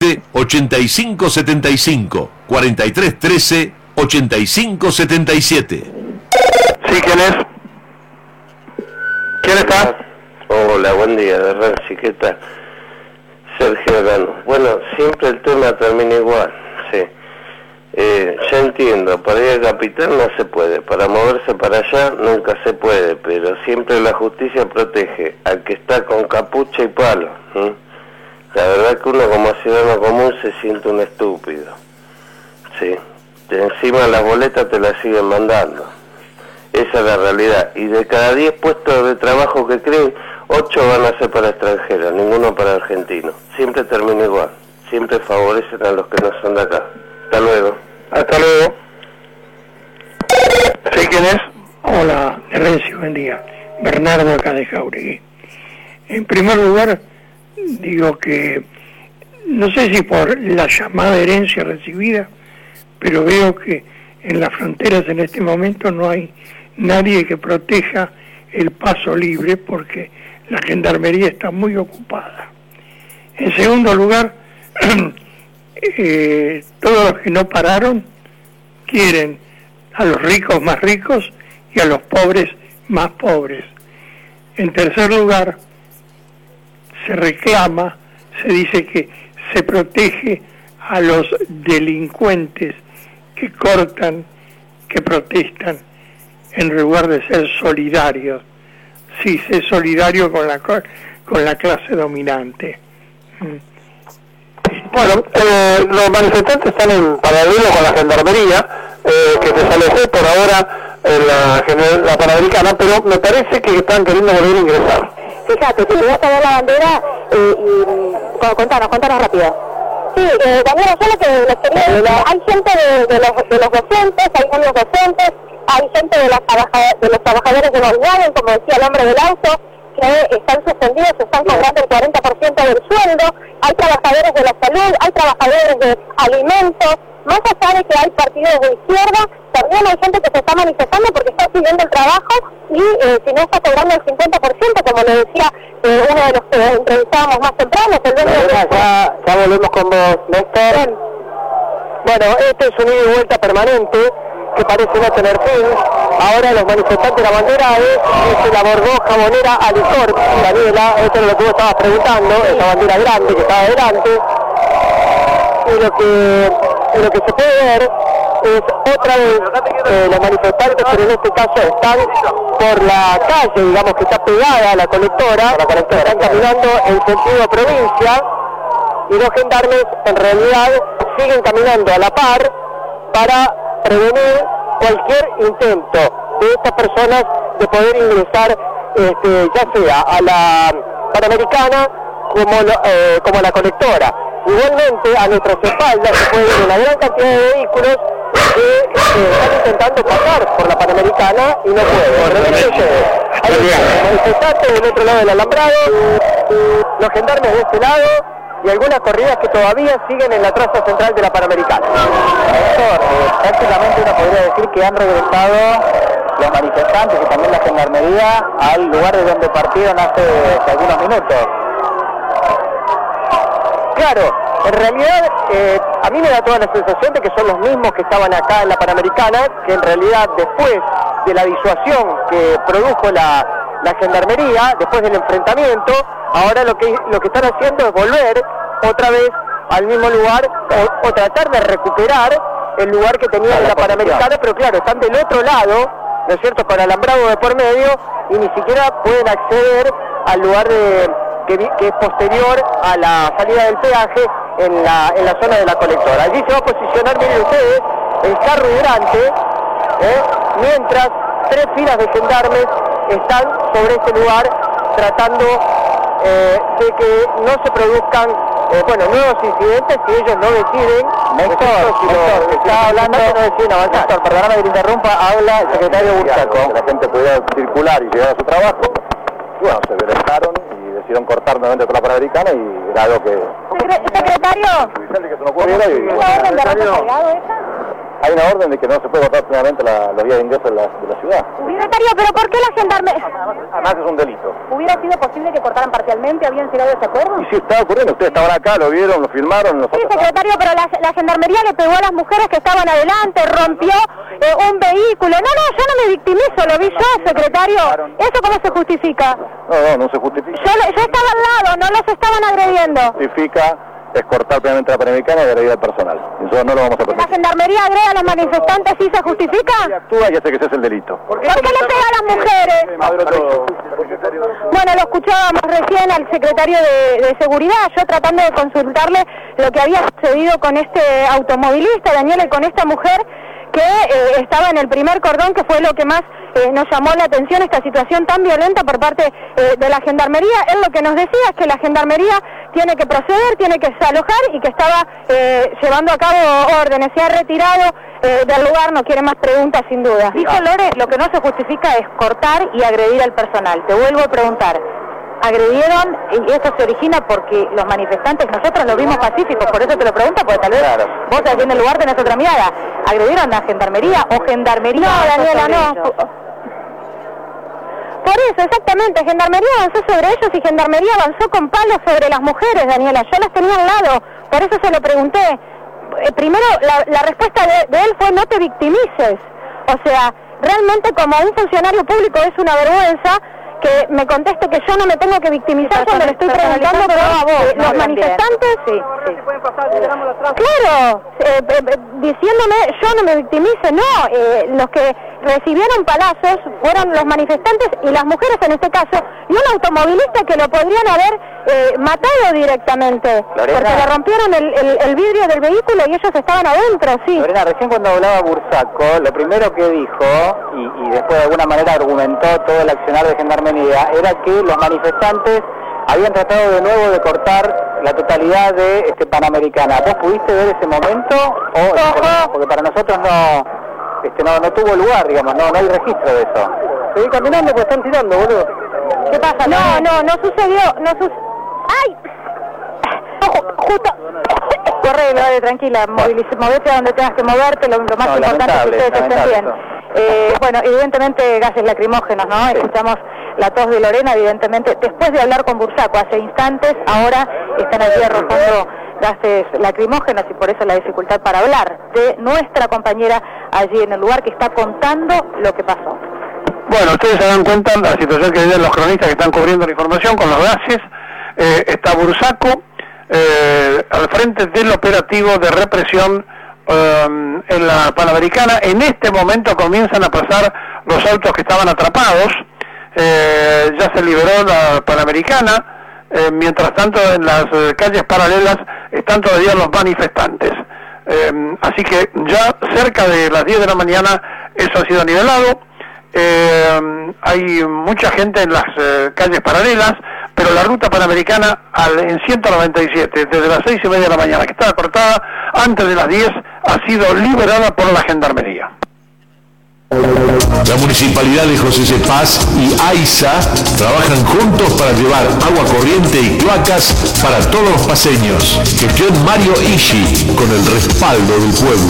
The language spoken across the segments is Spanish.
8575, 4313 8577. Sí, ¿quién es? ¿Quién está? Hola, buen día, de Renzi, ¿qué tal? Sergio Arano. Bueno, siempre el tema termina igual, sí. Ya entiendo, para ir a Capital no se puede, para moverse para allá nunca se puede, pero siempre la justicia protege al que está con capucha y palo. La verdad que uno como ciudadano común se siente un estúpido, sí. De encima las boletas te las siguen mandando. Esa es la realidad. Y de cada 10 puestos de trabajo que creen, 8 van a ser para extranjeros, ninguno para argentinos. Siempre termina igual. Siempre favorecen a los que no son de acá. Hasta luego. Hasta luego. ¿Sí, quién es? Hola, Rencio, buen día. Bernardo acá de Jauregui. En primer lugar, digo que no sé si por la llamada herencia recibida, pero veo que en las fronteras en este momento no hay nadie que proteja el paso libre porque la gendarmería está muy ocupada. En segundo lugar, todos los que no pararon quieren a los ricos más ricos y a los pobres más pobres. En tercer lugar, se reclama, se dice que se protege a los delincuentes que cortan, que protestan, en lugar de ser solidarios. Sí, ser solidario con la clase dominante. Bueno, los manifestantes están en paralelo con la gendarmería, que se estableció por ahora en la Panamericana, pero me parece que están queriendo volver a ingresar. Fíjate, si te vas a ver la bandera, contanos rápido. Sí, Daniela, solo que hay gente de los docentes, hay varios docentes, hay gente de los trabajadores de los lugares, como decía el hombre del auto, que están suspendidos, están cobrando el 40% del sueldo, hay trabajadores de la salud, hay trabajadores de alimentos, más allá de que hay partidos de izquierda, también hay gente que se está manifestando porque está siguiendo el trabajo y si no está cobrando el 50%, como le decía uno de los que entrevistábamos más temprano, el dueño ya volvemos con vos, Néstor. Bueno, este es un ida y vuelta permanente que parece no tener fin. Ahora los manifestantes de la bandera es la Bordeaux Jabonera Alicor. Daniela, esto es lo que vos estabas preguntando, esa bandera grande que está adelante. Y lo que se puede ver es otra vez los manifestantes, pero en este caso están por la calle, digamos que está pegada a la colectora, están caminando en sentido provincia, y los gendarmes en realidad siguen caminando a la par para prevenir cualquier intento de estas personas de poder ingresar, ya sea a la Panamericana como a la colectora. Igualmente a nuestras espaldas se puede ver una gran cantidad de vehículos que están intentando pasar por la Panamericana y no pueden. Hay manifestantes del otro lado del alambrado, los gendarmes de este lado y algunas corridas que todavía siguen en la traza central de la Panamericana. Prácticamente uno podría decir que han regresado los manifestantes y también la gendarmería al lugar de donde partieron hace algunos minutos. Claro, en realidad a mí me da toda la sensación de que son los mismos que estaban acá en la Panamericana, que en realidad después de la disuasión que produjo la gendarmería, después del enfrentamiento, ahora lo que están haciendo es volver otra vez al mismo lugar o tratar de recuperar el lugar que tenían en la Panamericana, pero claro, están del otro lado, ¿no es cierto?, con alambrado de por medio y ni siquiera pueden acceder al lugar que es posterior a la salida del peaje en la zona de la colectora. Allí se va a posicionar, miren ustedes, el carro hidrante, mientras 3 filas de gendarmes están sobre este lugar tratando de que no se produzcan nuevos incidentes si ellos no deciden. Néstor, está hablando, no deciden avanzar. Néstor, perdóname que te interrumpa, habla el secretario Bursaco. La gente pudiera circular y llegar a su trabajo. Bueno, se derecharon y decidieron cortar nuevamente por la Panamericana y era algo que... ¿Secretario? Que se no ocurriera y... ¿Hay orden de arresto cargado esa? hay una orden de que no se puede cortar plenamente la vía de ingreso de la ciudad. Secretario, ¿pero por qué la gendarmería? Además es un delito. ¿Hubiera sido posible que cortaran parcialmente? ¿Habían llegado a ese acuerdo? Y sí, estaba ocurriendo, ustedes estaban acá, lo vieron, lo filmaron, nosotros... Sí, secretario, pero la gendarmería le pegó a las mujeres que estaban adelante, rompió un vehículo. No, yo no me victimizo, lo vi yo, secretario. ¿Eso cómo se justifica? No se justifica. Yo estaba al lado, no los estaban agrediendo. Justifica es cortar plenamente la Panamericana y agredir al personal. Eso no lo vamos a permitir. ¿La gendarmería agrede a los manifestantes y se justifica? Si actúa y hace que ese es el delito. ¿Por qué le pega a las mujeres? Bueno, lo escuchábamos recién al secretario de Seguridad, yo tratando de consultarle lo que había sucedido con este automovilista, Daniel, y con esta mujer que estaba en el primer cordón, que fue lo que más nos llamó la atención, esta situación tan violenta por parte de la gendarmería. Él lo que nos decía es que la gendarmería tiene que proceder, tiene que desalojar y que estaba llevando a cabo órdenes. Se ha retirado del lugar, no quiere más preguntas sin duda. Dijo Lore, lo que no se justifica es cortar y agredir al personal. Te vuelvo a preguntar. Agredieron, y esto se origina porque los manifestantes, nosotros los vimos pacíficos, por eso te lo pregunto, porque tal vez vos aquí en el lugar tenés otra mirada. ¿Agredieron a gendarmería o gendarmería? No, Daniela, no. Por eso, exactamente, gendarmería avanzó sobre ellos y gendarmería avanzó con palos sobre las mujeres, Daniela. Yo las tenía al lado, por eso se lo pregunté. Primero, la respuesta de él fue: no te victimices. O sea, realmente como un funcionario público es una vergüenza que me conteste que yo no me tengo que victimizar cuando le estoy preguntando por los manifestantes. Sí. Claro, diciéndome yo no me victimice, no, los que recibieron palazos fueron los manifestantes y las mujeres en este caso, y un automovilista que lo podrían haber matado directamente, Lorena, porque le rompieron el vidrio del vehículo y ellos estaban adentro, sí. Lorena, recién cuando hablaba Bursaco, lo primero que dijo, y después de alguna manera argumentó todo el accionar de Gendarmería, era que los manifestantes habían tratado de nuevo de cortar la totalidad de Panamericana. ¿Vos pudiste ver ese momento? Porque para nosotros no tuvo lugar, digamos, no hay registro de eso. Seguí caminando, pues están tirando, boludo. ¿Qué pasa? No sucedió, ¡ay! Justo... Corre, Lore, tranquila, movete a donde tengas que moverte, lo más importante es que ustedes estén bien. Bueno, evidentemente gases lacrimógenos, ¿no? Escuchamos la tos de Lorena, evidentemente, después de hablar con Bursaco hace instantes, ahora están allí arrojando gases lacrimógenos y por eso la dificultad para hablar de nuestra compañera allí en el lugar que está contando lo que pasó. Bueno, ustedes se dan cuenta de la situación que viven los cronistas que están cubriendo la información con los gases. Está Bursaco al frente del operativo de represión en la Panamericana. En este momento comienzan a pasar los autos que estaban atrapados. Ya se liberó la Panamericana. Mientras tanto, en las calles paralelas están todavía los manifestantes. Así que ya cerca de las 10 de la mañana eso ha sido nivelado. Hay mucha gente en las calles paralelas, pero la ruta panamericana en 197, desde las 6:30 de la mañana, que estaba cortada antes de las 10, ha sido liberada por la Gendarmería. La Municipalidad de José C. Paz y AISA trabajan juntos para llevar agua corriente y cloacas para todos los paseños. Gestión Mario Ishi, con el respaldo del pueblo.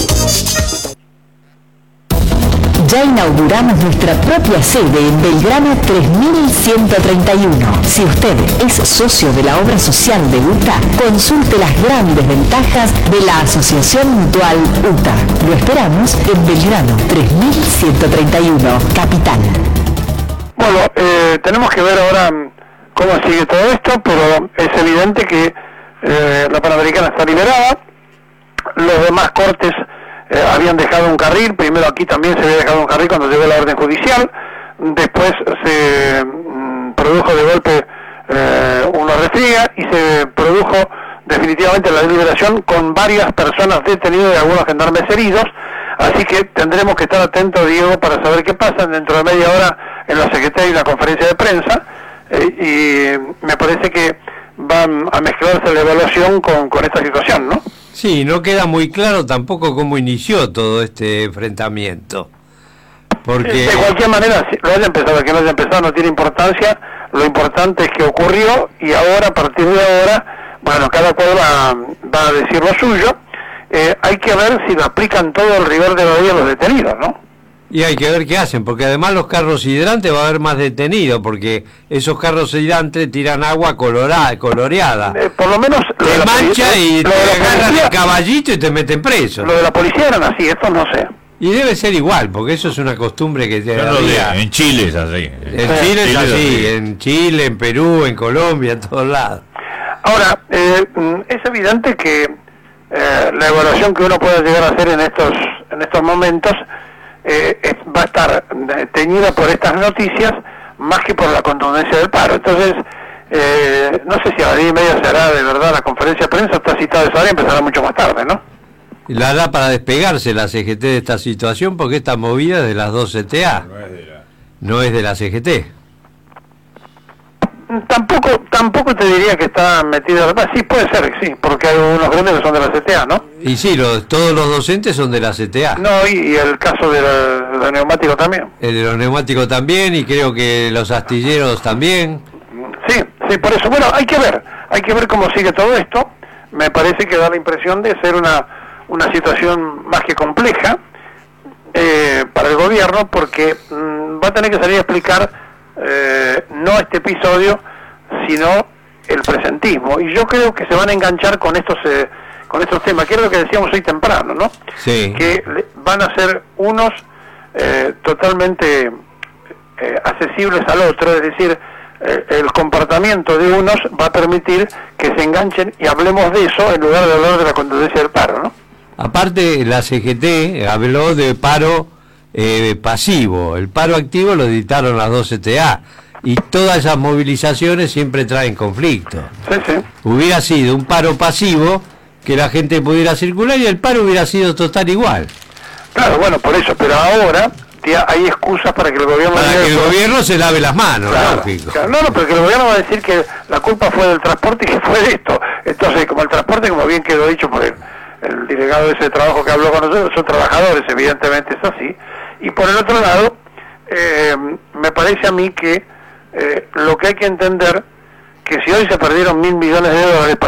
Ya inauguramos nuestra propia sede en Belgrano 3131. Si usted es socio de la obra social de UTA, consulte las grandes ventajas de la Asociación Mutual UTA. Lo esperamos en Belgrano 3131, Capital. Bueno, tenemos que ver ahora cómo sigue todo esto, pero es evidente que la Panamericana está liberada. Los demás cortes habían dejado un carril, primero aquí también se había dejado un carril cuando llegó la orden judicial, después se produjo de golpe una refriega y se produjo definitivamente la liberación con varias personas detenidas y algunos gendarmes heridos, así que tendremos que estar atentos, Diego, para saber qué pasa dentro de media hora en la Secretaría y la conferencia de prensa, y me parece que van a mezclarse la evaluación con esta situación, ¿no? Sí, no queda muy claro tampoco cómo inició todo este enfrentamiento. Porque de cualquier manera, si lo haya empezado, que no haya empezado, no tiene importancia. Lo importante es que ocurrió y ahora, a partir de ahora, bueno, cada cual va a decir lo suyo. hay que ver si lo aplican todo el rigor de la ley a los detenidos, ¿no? Y hay que ver qué hacen, porque además los carros hidrantes va a haber más detenidos, porque esos carros hidrantes tiran agua coloreada. Por lo menos te mancha y te agarran el caballito y te meten preso. Lo de la policía eran así, esto no sé. Y debe ser igual, porque eso es una costumbre que en Chile es así. En Chile es así, en Chile, en Perú, en Colombia, en todos lados. Ahora, es evidente que la evaluación que uno puede llegar a hacer en estos momentos va a estar teñida por estas noticias más que por la contundencia del paro. Entonces, no sé si a las 10:30 se hará de verdad la conferencia de prensa, está citada esa hora y empezará mucho más tarde, ¿no? La hará para despegarse la CGT de esta situación, porque esta movida es de las dos CTA, no es de la CGT. Tampoco te diría que está metido. Sí, puede ser, sí, porque hay unos grandes que son de la CTA, ¿no? Y sí, todos los docentes son de la CTA. No, y el caso de los neumáticos también. El de los neumáticos también, y creo que los astilleros también. Sí, por eso. Bueno, hay que ver cómo sigue todo esto. Me parece que da la impresión de ser una situación más que compleja para el gobierno, porque va a tener que salir a explicar no este episodio, sino el presentismo, y yo creo que se van a enganchar con estos temas, que es lo que decíamos hoy temprano, ¿no? Sí. Que van a ser unos totalmente accesibles al otro, es decir, el comportamiento de unos va a permitir que se enganchen y hablemos de eso en lugar de hablar de la contundencia del paro, ¿no? Aparte, la CGT habló de paro pasivo. El paro activo lo dictaron las dos CTA, y todas esas movilizaciones siempre traen conflicto. Sí. Hubiera sido un paro pasivo, que la gente pudiera circular, y el paro hubiera sido total igual. Claro, bueno, por eso, pero ahora hay excusas para que el gobierno... Para que el gobierno se lave las manos, claro, lógico. Claro, no, pero que el gobierno va a decir que la culpa fue del transporte y que fue de esto. Entonces, como el transporte, como bien quedó dicho por el delegado de ese trabajo que habló con nosotros, son trabajadores, evidentemente es así. Y por el otro lado, me parece a mí que lo que hay que entender, que si hoy se perdieron $1.000 millones para